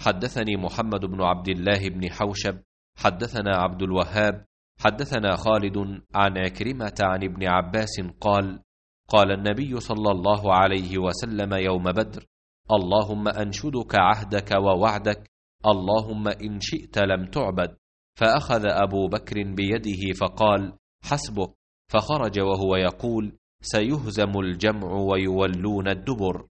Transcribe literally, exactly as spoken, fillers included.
حدثني محمد بن عبد الله بن حوشب حدثنا عبد الوهاب حدثنا خالد عن عكرمة عن ابن عباس قال: قال النبي صلى الله عليه وسلم يوم بدر: اللهم أنشدك عهدك ووعدك، اللهم إن شئت لم تعبد. فأخذ أبو بكر بيده فقال: حسبك. فخرج وهو يقول: سيهزم الجمع ويولون الدبر.